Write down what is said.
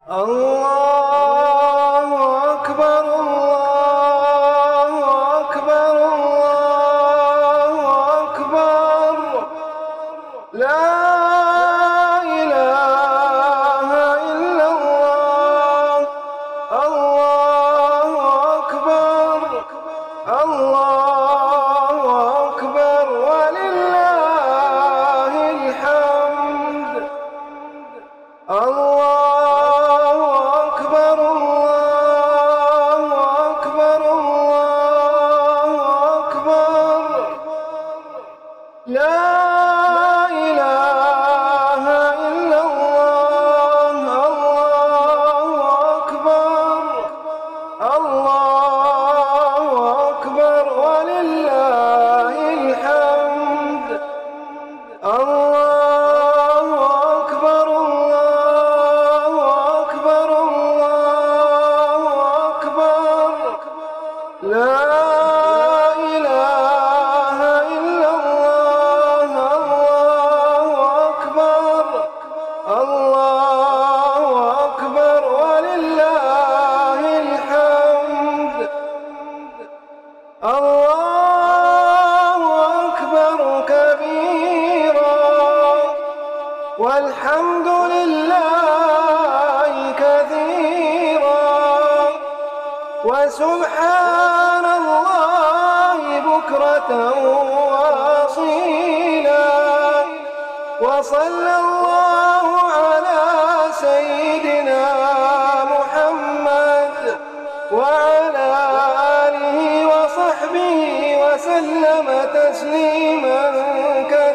الله أكبر الله أكبر الله أكبر لا إله إلا الله الله أكبر الله أكبر ولله الحمد الله أكبر الله أكبر الله أكبر لا إله إلا الله الله أكبر الله أكبر ولله الحمد الله أكبر الله أكبر الله أكبر لا إله إلا الله الله أكبر الله أكبر ولله الحمد الله أكبر كبيرا والحمد لله كثيرا وسبحان الله بكرة وأصيلا وصلى الله على سيدنا محمد وعلى آله وصحبه وسلم تسليما كثيرا.